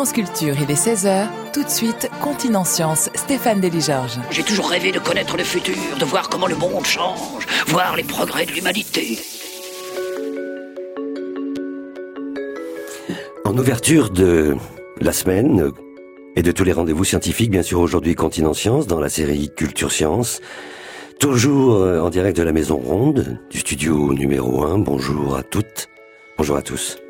France Culture, il est 16h. Tout de suite, Continent Science, Stéphane Delis-Georges. J'ai toujours rêvé de connaître le futur, de voir comment le monde change, voir les progrès de l'humanité. En ouverture de la semaine et de tous les rendez-vous scientifiques, bien sûr aujourd'hui Continent Science dans la série Culture Science, toujours en direct de la Maison Ronde, du studio numéro 1. Bonjour à toutes, bonjour à tous.